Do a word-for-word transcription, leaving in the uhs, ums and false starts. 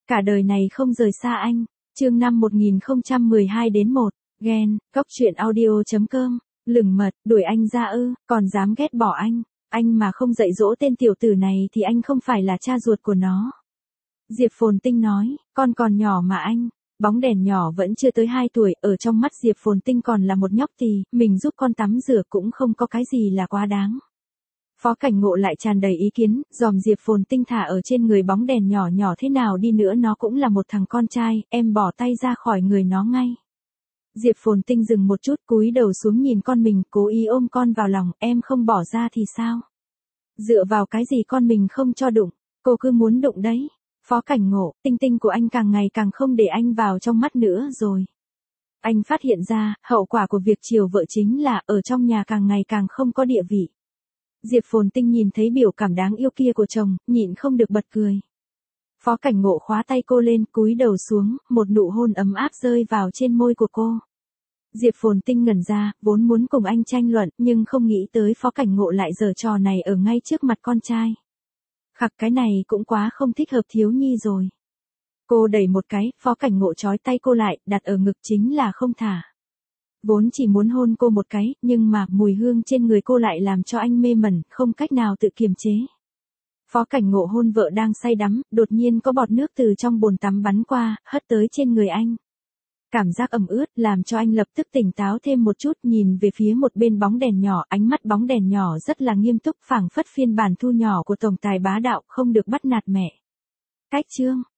Cả đời này không rời xa anh. Chương năm một nghìn không trăm mười hai đến một. Ghen, Cóc truyện audio chấm com. Lừng mật, đuổi anh ra ư, còn dám ghét bỏ anh. Anh mà không dạy dỗ tên tiểu tử này thì anh không phải là cha ruột của nó. Diệp Phồn Tinh nói, con còn nhỏ mà anh. Bóng đèn nhỏ vẫn chưa tới hai tuổi, ở trong mắt Diệp Phồn Tinh còn là một nhóc tì, mình giúp con tắm rửa cũng không có cái gì là quá đáng. Phó Cảnh Ngộ lại tràn đầy ý kiến, dòm Diệp Phồn Tinh thả ở trên người bóng đèn nhỏ nhỏ thế nào đi nữa nó cũng là một thằng con trai, em bỏ tay ra khỏi người nó ngay. Diệp Phồn Tinh dừng một chút cúi đầu xuống nhìn con mình, cố ý ôm con vào lòng, em không bỏ ra thì sao? Dựa vào cái gì con mình không cho đụng, cô cứ muốn đụng đấy. Phó Cảnh Ngộ, Tinh Tinh của anh càng ngày càng không để anh vào trong mắt nữa rồi. Anh phát hiện ra, hậu quả của việc chiều vợ chính là ở trong nhà càng ngày càng không có địa vị. Diệp Phồn Tinh nhìn thấy biểu cảm đáng yêu kia của chồng, nhịn không được bật cười. Phó Cảnh Ngộ khóa tay cô lên, cúi đầu xuống, một nụ hôn ấm áp rơi vào trên môi của cô. Diệp Phồn Tinh ngẩn ra, vốn muốn cùng anh tranh luận, nhưng không nghĩ tới Phó Cảnh Ngộ lại giở trò này ở ngay trước mặt con trai. Khặc, cái này cũng quá không thích hợp thiếu nhi rồi. Cô đẩy một cái, Phó Cảnh Ngộ trói tay cô lại, đặt ở ngực chính là không thả. Vốn chỉ muốn hôn cô một cái, nhưng mà mùi hương trên người cô lại làm cho anh mê mẩn, không cách nào tự kiềm chế. Phó Cảnh Ngộ hôn vợ đang say đắm, đột nhiên có bọt nước từ trong bồn tắm bắn qua, hất tới trên người anh. Cảm giác ẩm ướt làm cho anh lập tức tỉnh táo thêm một chút, nhìn về phía một bên bóng đèn nhỏ, ánh mắt bóng đèn nhỏ rất là nghiêm túc, phảng phất phiên bản thu nhỏ của tổng tài bá đạo, không được bắt nạt mẹ. Cách chương